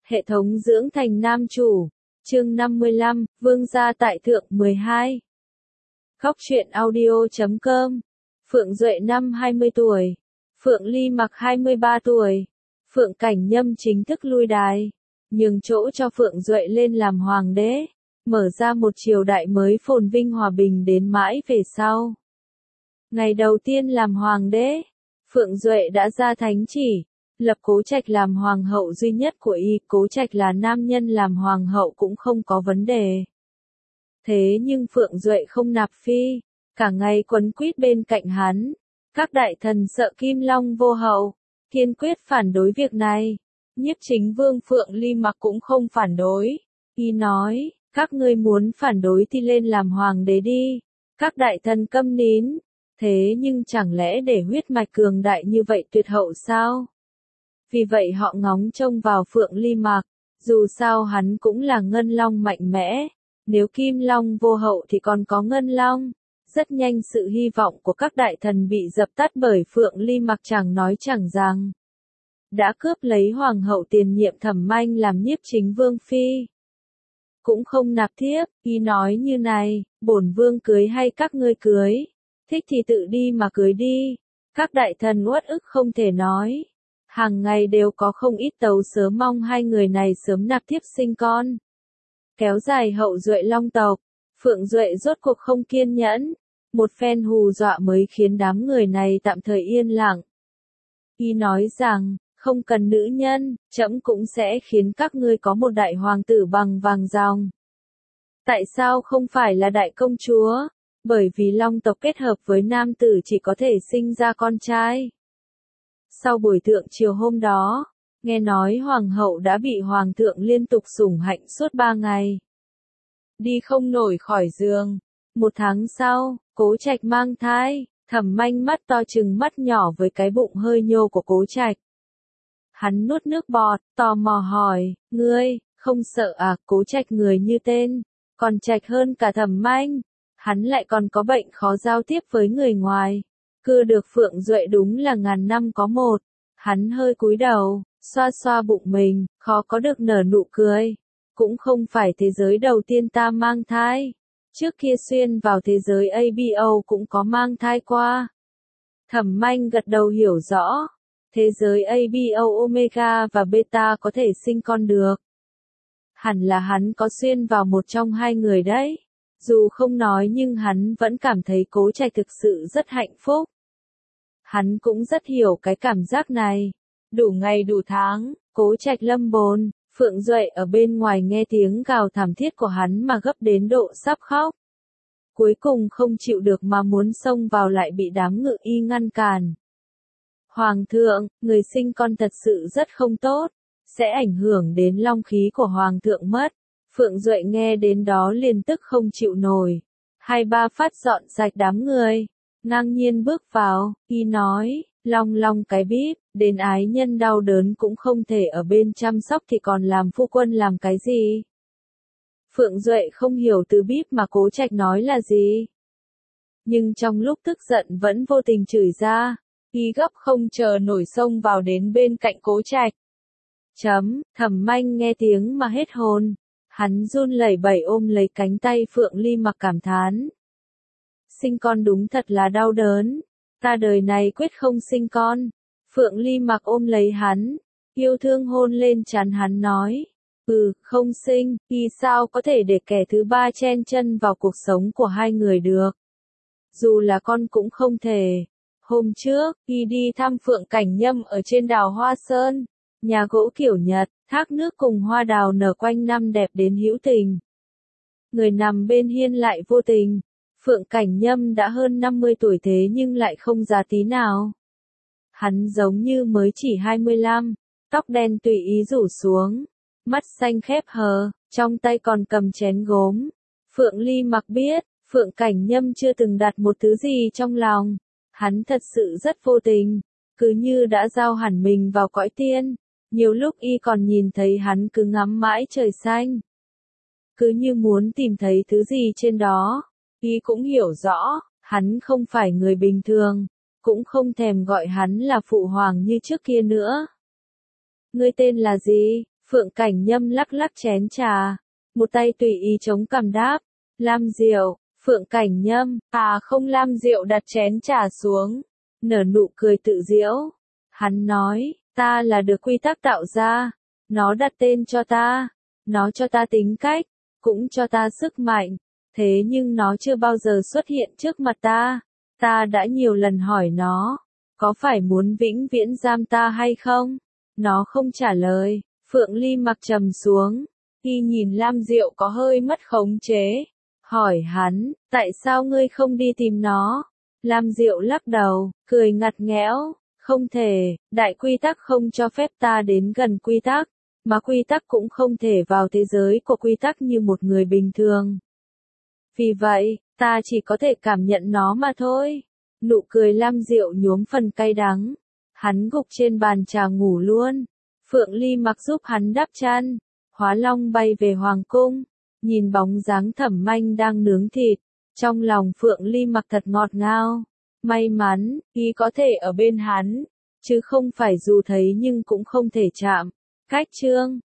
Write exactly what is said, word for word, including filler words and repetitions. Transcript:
Hệ thống dưỡng thành nam chủ. Chương năm mươi lăm, Vương gia tại thượng mười hai. Khóc chuyện audio chấm com. Phượng Duệ năm hai mươi tuổi. Phượng Ly Mặc hai mươi ba tuổi. Phượng Cảnh Nhâm chính thức lui đài, nhường chỗ cho Phượng Duệ lên làm hoàng đế, mở ra một triều đại mới phồn vinh hòa bình đến mãi về sau. Ngày đầu tiên làm hoàng đế, Phượng Duệ đã ra thánh chỉ, lập Cố Trạch làm hoàng hậu duy nhất của y. Cố Trạch là nam nhân, làm hoàng hậu cũng không có vấn đề. Thế nhưng Phượng Duệ không nạp phi, cả ngày quấn quýt bên cạnh hắn. Các đại thần sợ Kim Long vô hậu, kiên quyết phản đối việc này. Nhiếp chính vương Phượng Ly Mặc cũng không phản đối. Y nói, các ngươi muốn phản đối thì lên làm hoàng đế đi. Các đại thần câm nín. Thế nhưng chẳng lẽ để huyết mạch cường đại như vậy tuyệt hậu sao? Vì vậy họ ngóng trông vào Phượng Ly Mặc. Dù sao hắn cũng là ngân long mạnh mẽ. Nếu Kim Long vô hậu thì còn có ngân long. Rất nhanh sự hy vọng của các đại thần bị dập tắt bởi Phượng Ly Mặc chẳng nói chẳng rằng đã cướp lấy hoàng hậu tiền nhiệm Thẩm Manh làm nhiếp chính vương phi. Cũng không nạp thiếp, y nói như này, bổn vương cưới hay các ngươi cưới, thích thì tự đi mà cưới đi. Các đại thần uất ức không thể nói. Hàng ngày đều có không ít tấu sớm mong hai người này sớm nạp thiếp sinh con. Kéo dài hậu duệ long tộc, Phượng Duệ rốt cuộc không kiên nhẫn. Một phen hù dọa mới khiến đám người này tạm thời yên lặng. Y nói rằng, không cần nữ nhân, trẫm cũng sẽ khiến các ngươi có một đại hoàng tử bằng vàng ròng. Tại sao không phải là đại công chúa? Bởi vì long tộc kết hợp với nam tử chỉ có thể sinh ra con trai. Sau buổi thượng triều hôm đó, nghe nói hoàng hậu đã bị hoàng thượng liên tục sủng hạnh suốt ba ngày. Đi không nổi khỏi giường. Một tháng sau, Cố Trạch mang thai, Thẩm Manh mắt to chừng mắt nhỏ với cái bụng hơi nhô của Cố Trạch. Hắn nuốt nước bọt, tò mò hỏi, ngươi, không sợ à? Cố Trạch người như tên, còn trạch hơn cả Thẩm Manh. Hắn lại còn có bệnh khó giao tiếp với người ngoài. Cưa được Phượng Duệ đúng là ngàn năm có một. Hắn hơi cúi đầu, xoa xoa bụng mình, khó có được nở nụ cười. Cũng không phải thế giới đầu tiên ta mang thai. Trước kia xuyên vào thế giới a bê o cũng có mang thai qua. Thẩm Manh gật đầu hiểu rõ. Thế giới a bê o Omega và Beta có thể sinh con được. Hẳn là hắn có xuyên vào một trong hai người đấy. Dù không nói nhưng hắn vẫn cảm thấy Cố Trạch thực sự rất hạnh phúc. Hắn cũng rất hiểu cái cảm giác này. Đủ ngày đủ tháng, Cố Trạch lâm bồn. Phượng Duệ ở bên ngoài nghe tiếng gào thảm thiết của hắn mà gấp đến độ sắp khóc. Cuối cùng không chịu được mà muốn xông vào lại bị đám ngự y ngăn cản. Hoàng thượng, người sinh con thật sự rất không tốt, sẽ ảnh hưởng đến long khí của hoàng thượng mất. Phượng Duệ nghe đến đó liền tức không chịu nổi. Hai ba phát dọn sạch đám người, ngang nhiên bước vào, y nói, long long cái bíp, đến ái nhân đau đớn cũng không thể ở bên chăm sóc thì còn làm phu quân làm cái gì? Phượng Duệ không hiểu từ bíp mà Cố Trạch nói là gì. Nhưng trong lúc tức giận vẫn vô tình chửi ra, y gấp không chờ nổi xông vào đến bên cạnh Cố Trạch. Chấm, Thẩm Manh nghe tiếng mà hết hồn. Hắn run lẩy bẩy ôm lấy cánh tay Phượng Ly Mặc cảm thán. Sinh con đúng thật là đau đớn. Ta đời này quyết không sinh con. Phượng Ly Mặc ôm lấy hắn, yêu thương hôn lên trán hắn nói. Ừ, không sinh, y sao có thể để kẻ thứ ba chen chân vào cuộc sống của hai người được. Dù là con cũng không thể. Hôm trước, y đi thăm Phượng Cảnh Nhâm ở trên đảo Hoa Sơn. Nhà gỗ kiểu Nhật, thác nước cùng hoa đào nở quanh năm đẹp đến hữu tình. Người nằm bên hiên lại vô tình. Phượng Cảnh Nhâm đã hơn năm mươi tuổi thế nhưng lại không già tí nào. Hắn giống như mới chỉ hai mươi lăm, tóc đen tùy ý rủ xuống, mắt xanh khép hờ, trong tay còn cầm chén gốm. Phượng Ly Mặc biết, Phượng Cảnh Nhâm chưa từng đặt một thứ gì trong lòng. Hắn thật sự rất vô tình, cứ như đã giao hẳn mình vào cõi tiên. Nhiều lúc y còn nhìn thấy hắn cứ ngắm mãi trời xanh. Cứ như muốn tìm thấy thứ gì trên đó. Y cũng hiểu rõ, hắn không phải người bình thường, cũng không thèm gọi hắn là phụ hoàng như trước kia nữa. Ngươi tên là gì? Phượng Cảnh Nhâm lắc lắc chén trà, một tay tùy ý chống cằm đáp, Lam Diệu. Phượng Cảnh Nhâm, à không. Lam Diệu đặt chén trà xuống, nở nụ cười tự giễu. Hắn nói, ta là được quy tắc tạo ra, nó đặt tên cho ta, nó cho ta tính cách, cũng cho ta sức mạnh, thế nhưng nó chưa bao giờ xuất hiện trước mặt ta. Ta đã nhiều lần hỏi nó, có phải muốn vĩnh viễn giam ta hay không? Nó không trả lời. Phượng Ly Mặc trầm xuống, y nhìn Lam Diệu có hơi mất khống chế, hỏi hắn, tại sao ngươi không đi tìm nó? Lam Diệu lắc đầu, cười ngặt nghẽo, không thể, đại quy tắc không cho phép ta đến gần quy tắc, mà quy tắc cũng không thể vào thế giới của quy tắc như một người bình thường. Vì vậy, ta chỉ có thể cảm nhận nó mà thôi. Nụ cười Lam Diệu nhuốm phần cay đắng. Hắn gục trên bàn trà ngủ luôn. Phượng Ly Mặc giúp hắn đắp chăn. Hóa Long bay về hoàng cung, nhìn bóng dáng Thẩm Manh đang nướng thịt, trong lòng Phượng Ly Mặc thật ngọt ngào. May mắn, y có thể ở bên hắn, chứ không phải dù thấy nhưng cũng không thể chạm. Cách chương